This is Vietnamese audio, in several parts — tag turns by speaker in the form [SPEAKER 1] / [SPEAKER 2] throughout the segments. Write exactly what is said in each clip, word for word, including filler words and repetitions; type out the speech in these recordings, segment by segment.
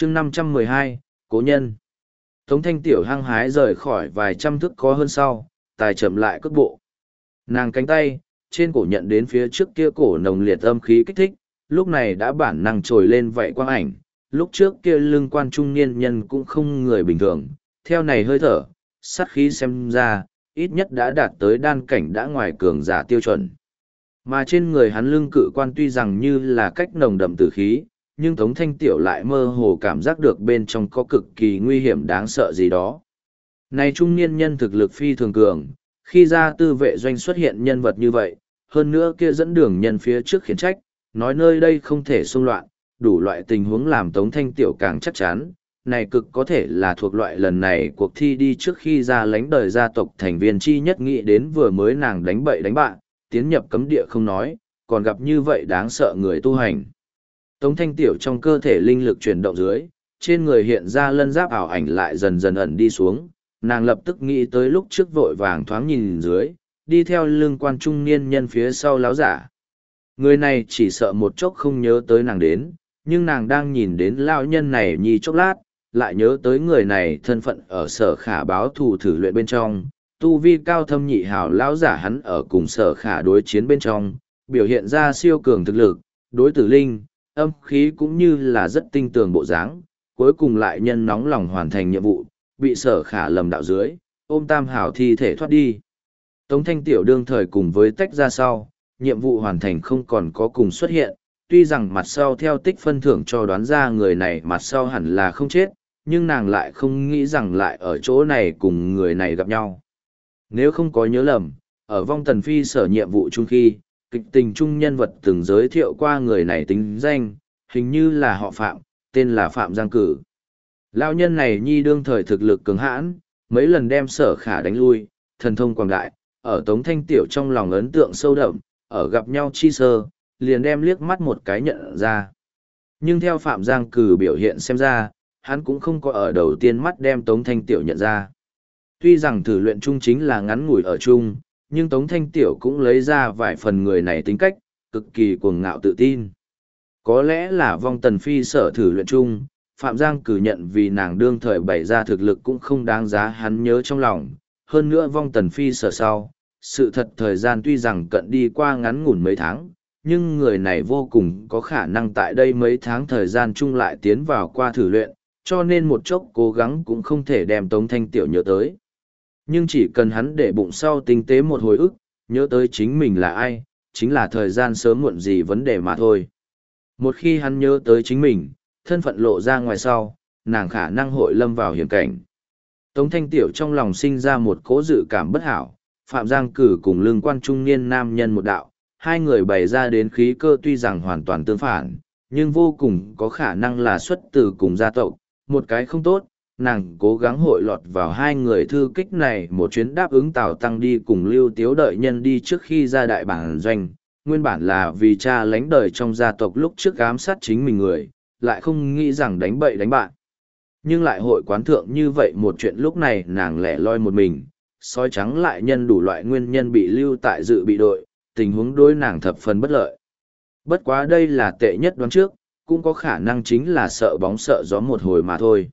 [SPEAKER 1] chương năm trăm mười hai, cố nhân. Tống Thanh Tiểu hăng hái rời khỏi vài trăm thước có hơn sau, tài chậm lại cước bộ. Nàng cánh tay, trên cổ nhận đến phía trước kia cổ nồng liệt âm khí kích thích, lúc này đã bản năng trồi lên vậy quang ảnh. Lúc trước kia lưng quan trung niên nhân cũng không người bình thường, theo này hơi thở, sát khí xem ra, ít nhất đã đạt tới đan cảnh đã ngoài cường giả tiêu chuẩn. Mà trên người hắn lưng cự quan tuy rằng như là cách nồng đậm tử khí, nhưng Tống Thanh Tiểu lại mơ hồ cảm giác được bên trong có cực kỳ nguy hiểm đáng sợ gì đó. Này trung niên nhân thực lực phi thường cường, khi ra tư vệ doanh xuất hiện nhân vật như vậy, hơn nữa kia dẫn đường nhân phía trước khiển trách, nói nơi đây không thể xung loạn, đủ loại tình huống làm Tống Thanh Tiểu càng chắc chắn, này cực có thể là thuộc loại lần này cuộc thi đi trước khi ra lánh đời gia tộc thành viên chi nhất nghĩ đến vừa mới nàng đánh bậy đánh bạn, tiến nhập cấm địa không nói, còn gặp như vậy đáng sợ người tu hành. Tống Thanh Tiểu trong cơ thể linh lực chuyển động dưới, trên người hiện ra lân giáp ảo ảnh lại dần dần ẩn đi xuống, nàng lập tức nghĩ tới lúc trước vội vàng thoáng nhìn dưới, đi theo lưng quan trung niên nhân phía sau láo giả. Người này chỉ sợ một chốc không nhớ tới nàng đến, nhưng nàng đang nhìn đến lao nhân này nhì chốc lát, lại nhớ tới người này thân phận ở sở khả báo thù thử luyện bên trong, tu vi cao thâm nhị hào lão giả hắn ở cùng sở khả đối chiến bên trong, biểu hiện ra siêu cường thực lực, đối tử linh, âm khí cũng như là rất tinh tường bộ dáng, cuối cùng lại nhân nóng lòng hoàn thành nhiệm vụ, bị sở khả lầm đạo dưới, ôm tam hảo thi thể thoát đi. Tống Thanh Tiểu đương thời cùng với tách ra sau, nhiệm vụ hoàn thành không còn có cùng xuất hiện, tuy rằng mặt sau theo tích phân thưởng cho đoán ra người này mặt sau hẳn là không chết, nhưng nàng lại không nghĩ rằng lại ở chỗ này cùng người này gặp nhau. Nếu không có nhớ lầm, ở vong tần phi sở nhiệm vụ chung khi, kịch tình chung nhân vật từng giới thiệu qua người này tính danh, hình như là họ Phạm, tên là Phạm Giang Cử. Lão nhân này nhi đương thời thực lực cứng hãn, mấy lần đem sở khả đánh lui, thần thông quảng đại, ở Tống Thanh Tiểu trong lòng ấn tượng sâu đậm, ở gặp nhau chi sơ, liền đem liếc mắt một cái nhận ra. Nhưng theo Phạm Giang Cử biểu hiện xem ra, hắn cũng không có ở đầu tiên mắt đem Tống Thanh Tiểu nhận ra. Tuy rằng thử luyện chung chính là ngắn ngủi ở chung, nhưng Tống Thanh Tiểu cũng lấy ra vài phần người này tính cách, cực kỳ cuồng ngạo tự tin. Có lẽ là vong tần phi sở thử luyện chung, Phạm Giang cử nhận vì nàng đương thời bày ra thực lực cũng không đáng giá hắn nhớ trong lòng. Hơn nữa vong tần phi sở sau, sự thật thời gian tuy rằng cận đi qua ngắn ngủn mấy tháng, nhưng người này vô cùng có khả năng tại đây mấy tháng thời gian chung lại tiến vào qua thử luyện, cho nên một chốc cố gắng cũng không thể đem Tống Thanh Tiểu nhớ tới. Nhưng chỉ cần hắn để bụng sau tinh tế một hồi ức, nhớ tới chính mình là ai, chính là thời gian sớm muộn gì vấn đề mà thôi. Một khi hắn nhớ tới chính mình, thân phận lộ ra ngoài sau, nàng khả năng hội lâm vào hiểm cảnh. Tống Thanh Tiểu trong lòng sinh ra một cỗ dự cảm bất hảo, Phạm Giang Cử cùng lương quan trung niên nam nhân một đạo, hai người bày ra đến khí cơ tuy rằng hoàn toàn tương phản, nhưng vô cùng có khả năng là xuất từ cùng gia tộc, một cái không tốt, nàng cố gắng hội lọt vào hai người thư kích này một chuyến đáp ứng Tào Tăng đi cùng Lưu Tiếu đợi nhân đi trước khi ra đại bản doanh, nguyên bản là vì cha lánh đời trong gia tộc lúc trước ám sát chính mình người, lại không nghĩ rằng đánh bậy đánh bạn. Nhưng lại hội quán thượng như vậy một chuyện lúc này nàng lẻ loi một mình, sói trắng lại nhân đủ loại nguyên nhân bị lưu tại dự bị đội, tình huống đối nàng thập phần bất lợi. Bất quá đây là tệ nhất đoán trước, cũng có khả năng chính là sợ bóng sợ gió một hồi mà thôi.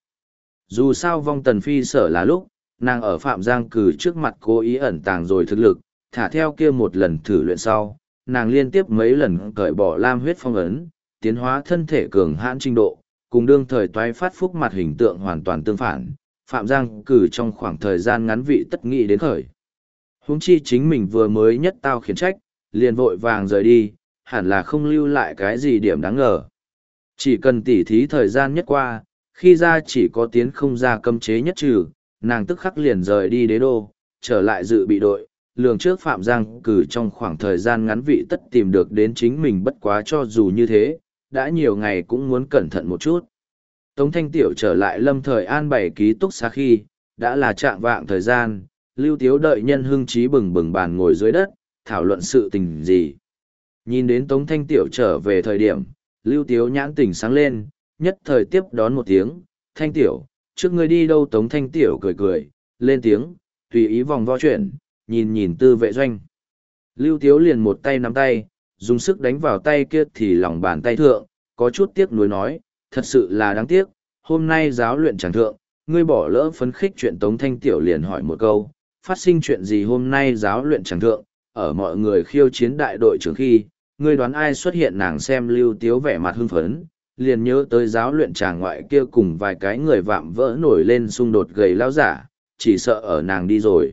[SPEAKER 1] Dù sao vong tần phi sở là lúc, nàng ở Phạm Giang cử trước mặt cố ý ẩn tàng rồi thực lực, thả theo kia một lần thử luyện sau, nàng liên tiếp mấy lần cởi bỏ lam huyết phong ấn, tiến hóa thân thể cường hãn trình độ, cùng đương thời toái phát phúc mặt hình tượng hoàn toàn tương phản, Phạm Giang cử trong khoảng thời gian ngắn vị tất nghị đến khởi. Huống chi chính mình vừa mới nhất tao khiển trách, liền vội vàng rời đi, hẳn là không lưu lại cái gì điểm đáng ngờ. Chỉ cần tỉ thí thời gian nhất qua, khi ra chỉ có tiến không ra cấm chế nhất trừ, nàng tức khắc liền rời đi đế đô, trở lại dự bị đội, lường trước Phạm Giang cử trong khoảng thời gian ngắn vị tất tìm được đến chính mình bất quá cho dù như thế, đã nhiều ngày cũng muốn cẩn thận một chút. Tống Thanh Tiểu trở lại lâm thời an bày ký túc xá khi, đã là trạng vạng thời gian, Lưu Tiếu đợi nhân hưng trí bừng bừng bàn ngồi dưới đất, thảo luận sự tình gì. Nhìn đến Tống Thanh Tiểu trở về thời điểm, Lưu Tiếu nhãn tỉnh sáng lên, nhất thời tiếp đón một tiếng, Thanh Tiểu, trước ngươi đi đâu? Tống Thanh Tiểu cười cười, lên tiếng, tùy ý vòng vo chuyển, nhìn nhìn tư vệ doanh. Lưu Tiếu liền một tay nắm tay, dùng sức đánh vào tay kia thì lòng bàn tay thượng, có chút tiếc nuối nói, thật sự là đáng tiếc, hôm nay giáo luyện chẳng thượng, ngươi bỏ lỡ phấn khích chuyện Tống Thanh Tiểu liền hỏi một câu, phát sinh chuyện gì hôm nay giáo luyện chẳng thượng, ở mọi người khiêu chiến đại đội trưởng khi, ngươi đoán ai xuất hiện nàng xem Lưu Tiếu vẻ mặt hưng phấn, liền nhớ tới giáo luyện tràng ngoại kia cùng vài cái người vạm vỡ nổi lên xung đột gầy lao giả, chỉ sợ ở nàng đi rồi.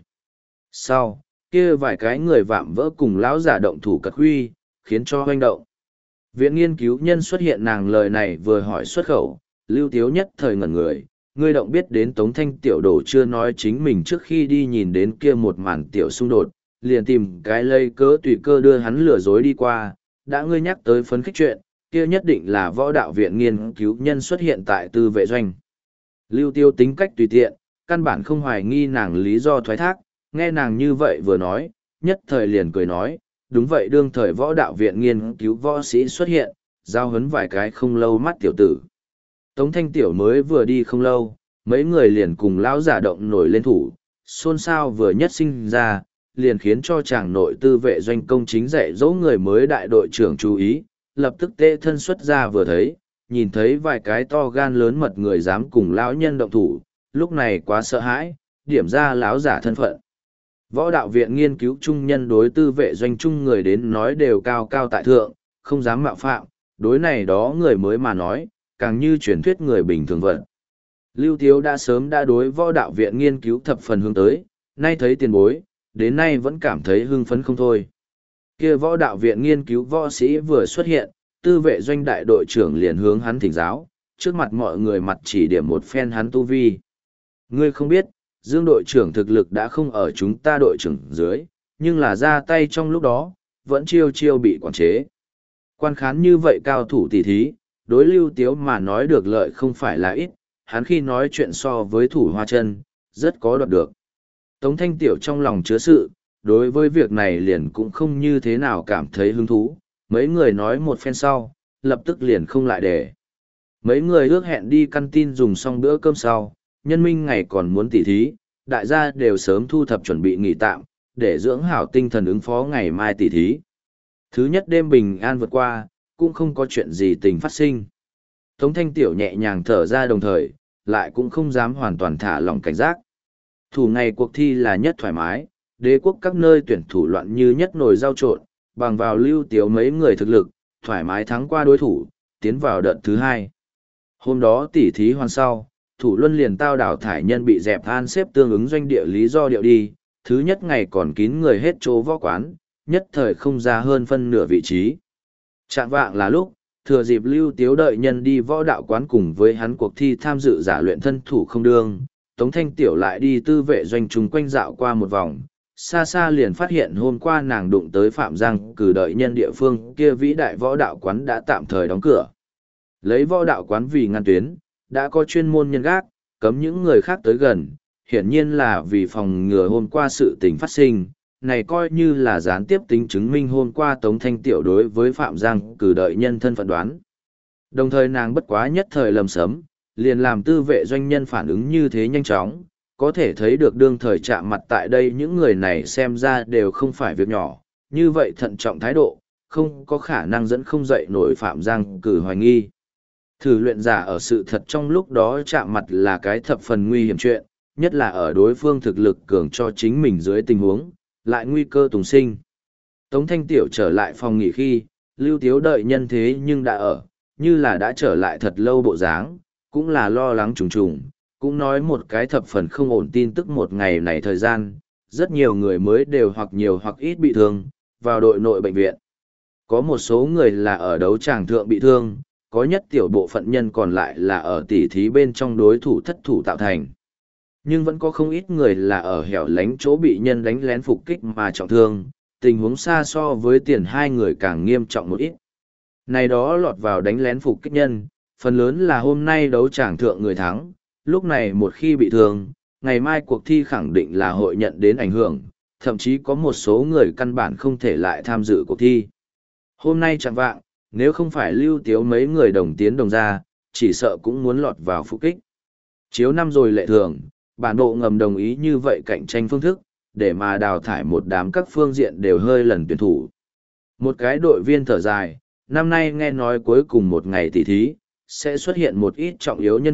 [SPEAKER 1] Sau, kia vài cái người vạm vỡ cùng lão giả động thủ cật huy, khiến cho hoành động. Viện nghiên cứu nhân xuất hiện nàng lời này vừa hỏi xuất khẩu, Lưu Tiếu nhất thời ngẩn người, ngươi động biết đến Tống Thanh Tiểu đổ chưa nói chính mình trước khi đi nhìn đến kia một màn tiểu xung đột, liền tìm cái lây cớ tùy cơ đưa hắn lừa dối đi qua, đã ngươi nhắc tới phấn khích chuyện, kia nhất định là võ đạo viện nghiên cứu nhân xuất hiện tại tư vệ doanh. Lưu Tiêu tính cách tùy tiện, căn bản không hoài nghi nàng lý do thoái thác, nghe nàng như vậy vừa nói, nhất thời liền cười nói, đúng vậy đương thời võ đạo viện nghiên cứu võ sĩ xuất hiện, giao hấn vài cái không lâu mắt tiểu tử. Tống Thanh Tiểu mới vừa đi không lâu, mấy người liền cùng lão giả động nổi lên thủ, xôn xao vừa nhất sinh ra, liền khiến cho chàng nội tư vệ doanh công chính dạy dỗ người mới đại đội trưởng chú ý, lập tức tê thân xuất ra vừa thấy, nhìn thấy vài cái to gan lớn mật người dám cùng lão nhân động thủ, lúc này quá sợ hãi, điểm ra lão giả thân phận. Võ đạo viện nghiên cứu trung nhân đối tư vệ doanh trung người đến nói đều cao cao tại thượng, không dám mạo phạm, đối này đó người mới mà nói, càng như truyền thuyết người bình thường vận. Lưu Tiếu đã sớm đã đối võ đạo viện nghiên cứu thập phần hướng tới, nay thấy tiền bối, đến nay vẫn cảm thấy hưng phấn không thôi. Kia võ đạo viện nghiên cứu võ sĩ vừa xuất hiện, tư vệ doanh đại đội trưởng liền hướng hắn thỉnh giáo, trước mặt mọi người mặt chỉ điểm một phen hắn tu vi. Ngươi không biết, Dương đội trưởng thực lực đã không ở chúng ta đội trưởng dưới, nhưng là ra tay trong lúc đó, vẫn chiêu chiêu bị quản chế. Quan khán như vậy cao thủ tỷ thí, đối Lưu Tiếu mà nói được lợi không phải là ít, hắn khi nói chuyện so với thủ hoa chân, rất có đoạt được. Tống Thanh Tiểu trong lòng chứa sự, đối với việc này liền cũng không như thế nào cảm thấy hứng thú, mấy người nói một phen sau, lập tức liền không lại để. Mấy người ước hẹn đi căn tin dùng xong bữa cơm sau, nhân minh ngày còn muốn tỉ thí, đại gia đều sớm thu thập chuẩn bị nghỉ tạm, để dưỡng hảo tinh thần ứng phó ngày mai tỉ thí. Thứ nhất đêm bình an vượt qua, cũng không có chuyện gì tình phát sinh. Tống Thanh Tiểu nhẹ nhàng thở ra đồng thời, lại cũng không dám hoàn toàn thả lỏng cảnh giác. Thủ ngày cuộc thi là nhất thoải mái, đế quốc các nơi tuyển thủ loạn như nhất nồi rau trộn, bằng vào Lưu Tiếu mấy người thực lực, thoải mái thắng qua đối thủ, tiến vào đợt thứ hai. Hôm đó tỉ thí hoàn sau, thủ luân liền tao đảo thải nhân bị dẹp than xếp tương ứng doanh địa lý do điệu đi, thứ nhất ngày còn kín người hết chỗ võ quán, nhất thời không ra hơn phân nửa vị trí. Trạng vạng là lúc, thừa dịp Lưu Tiếu đợi nhân đi võ đạo quán cùng với hắn cuộc thi tham dự giả luyện thân thủ không đương, Tống Thanh Tiểu lại đi tư vệ doanh trùng quanh dạo qua một vòng, xa xa liền phát hiện hôm qua nàng đụng tới Phạm Giang cử đợi nhân địa phương kia vĩ đại võ đạo quán đã tạm thời đóng cửa. Lấy võ đạo quán vì ngăn tuyến, đã có chuyên môn nhân gác, cấm những người khác tới gần, hiển nhiên là vì phòng ngừa hôm qua sự tình phát sinh, này coi như là gián tiếp tính chứng minh hôm qua Tống Thanh Tiểu đối với Phạm Giang cử đợi nhân thân phận đoán. Đồng thời nàng bất quá nhất thời lầm sấm, liền làm tư vệ doanh nhân phản ứng như thế nhanh chóng, có thể thấy được đương thời chạm mặt tại đây những người này xem ra đều không phải việc nhỏ, như vậy thận trọng thái độ, không có khả năng dẫn không dậy nổi Phạm Giang cử hoài nghi. Thử luyện giả ở sự thật trong lúc đó chạm mặt là cái thập phần nguy hiểm chuyện, nhất là ở đối phương thực lực cường cho chính mình dưới tình huống, lại nguy cơ tùng sinh. Tống Thanh Tiểu trở lại phòng nghỉ khi, Lưu Tiếu đợi nhân thế nhưng đã ở, như là đã trở lại thật lâu bộ dáng, cũng là lo lắng trùng trùng, cũng nói một cái thập phần không ổn tin tức một ngày này thời gian, rất nhiều người mới đều hoặc nhiều hoặc ít bị thương, vào đội nội bệnh viện. Có một số người là ở đấu tràng thượng bị thương, có nhất tiểu bộ phận nhân còn lại là ở tỉ thí bên trong đối thủ thất thủ tạo thành. Nhưng vẫn có không ít người là ở hẻo lánh chỗ bị nhân đánh lén phục kích mà trọng thương, tình huống xa so với tiền hai người càng nghiêm trọng một ít. Này đó lọt vào đánh lén phục kích nhân, phần lớn là hôm nay đấu tràng thượng người thắng, lúc này một khi bị thương, ngày mai cuộc thi khẳng định là hội nhận đến ảnh hưởng, thậm chí có một số người căn bản không thể lại tham dự cuộc thi. Hôm nay chẳng vạng, nếu không phải Lưu Tiếu mấy người đồng tiến đồng ra, chỉ sợ cũng muốn lọt vào phục kích. Chiếu năm rồi lệ thường, bản bộ ngầm đồng ý như vậy cạnh tranh phương thức, để mà đào thải một đám các phương diện đều hơi lần tuyển thủ. Một cái đội viên thở dài, năm nay nghe nói cuối cùng một ngày tỉ thí, sẽ xuất hiện một ít trọng yếu nhân vật,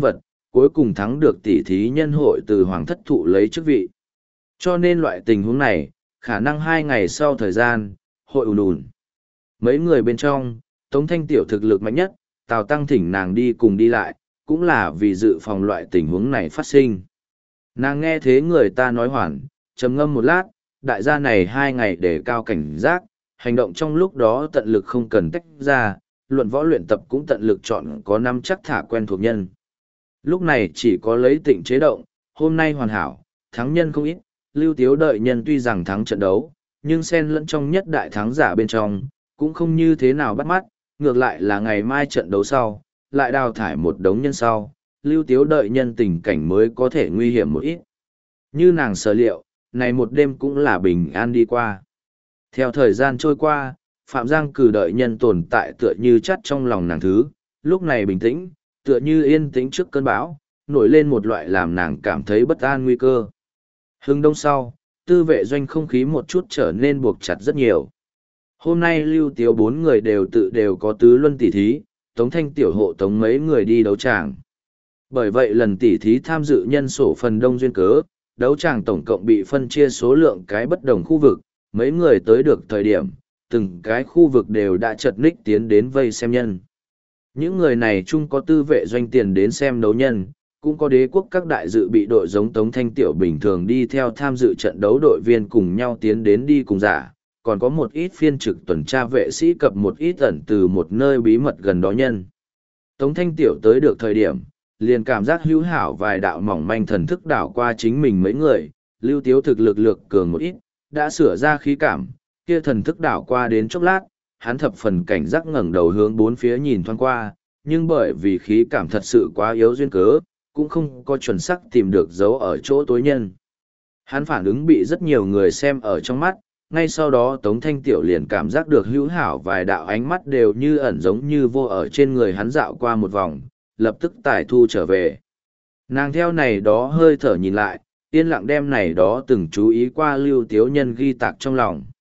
[SPEAKER 1] cuối cùng thắng được tỷ thí nhân hội từ hoàng thất thụ lấy chức vị. Cho nên loại tình huống này, khả năng hai ngày sau thời gian, hội ùn ùn. Mấy người bên trong, Tống Thanh Tiểu thực lực mạnh nhất, Tào Tăng thỉnh nàng đi cùng đi lại, cũng là vì dự phòng loại tình huống này phát sinh. Nàng nghe thế người ta nói hoàn, trầm ngâm một lát, đại gia này hai ngày để cao cảnh giác, hành động trong lúc đó tận lực không cần tách ra, luận võ luyện tập cũng tận lực chọn có năm chắc thả quen thuộc nhân. Lúc này chỉ có lấy tịnh chế động, hôm nay hoàn hảo, thắng nhân không ít, Lưu Tiếu đợi nhân tuy rằng thắng trận đấu, nhưng xen lẫn trong nhất đại thắng giả bên trong, cũng không như thế nào bắt mắt, ngược lại là ngày mai trận đấu sau, lại đào thải một đống nhân sau, Lưu Tiếu đợi nhân tình cảnh mới có thể nguy hiểm một ít. Như nàng sở liệu, này một đêm cũng là bình an đi qua. Theo thời gian trôi qua, Phạm Giang cử đợi nhân tồn tại tựa như chắt trong lòng nàng thứ, lúc này bình tĩnh, tựa như yên tĩnh trước cơn bão, nổi lên một loại làm nàng cảm thấy bất an nguy cơ. Hưng đông sau, tư vệ doanh không khí một chút trở nên buộc chặt rất nhiều. Hôm nay Lưu Tiếu bốn người đều tự đều có tứ luân tỷ thí, Tống Thanh Tiểu hộ tống mấy người đi đấu tràng. Bởi vậy lần tỷ thí tham dự nhân sổ phần đông duyên cớ, đấu tràng tổng cộng bị phân chia số lượng cái bất đồng khu vực, mấy người tới được thời điểm, từng cái khu vực đều đã chật ních tiến đến vây xem nhân. Những người này chung có tư vệ doanh tiền đến xem đấu nhân, cũng có đế quốc các đại dự bị đội giống Tống Thanh Tiểu bình thường đi theo tham dự trận đấu đội viên cùng nhau tiến đến đi cùng giả, còn có một ít phiên trực tuần tra vệ sĩ cập một ít ẩn từ một nơi bí mật gần đó nhân. Tống Thanh Tiểu tới được thời điểm, liền cảm giác hữu hảo vài đạo mỏng manh thần thức đảo qua chính mình mấy người, Lưu Tiếu thực lực lược cường một ít, đã sửa ra khí cảm, kia thần thức đảo qua đến chốc lát, hắn thập phần cảnh giác ngẩng đầu hướng bốn phía nhìn thoáng qua, nhưng bởi vì khí cảm thật sự quá yếu duyên cớ, cũng không có chuẩn xác tìm được dấu ở chỗ tối nhân. Hắn phản ứng bị rất nhiều người xem ở trong mắt, ngay sau đó Tống Thanh Tiểu liền cảm giác được hữu hảo vài đạo ánh mắt đều như ẩn giống như vô ở trên người hắn dạo qua một vòng, lập tức tải thu trở về. Nàng theo này đó hơi thở nhìn lại, yên lặng đem này đó từng chú ý qua Lưu Tiếu nhân ghi tạc trong lòng.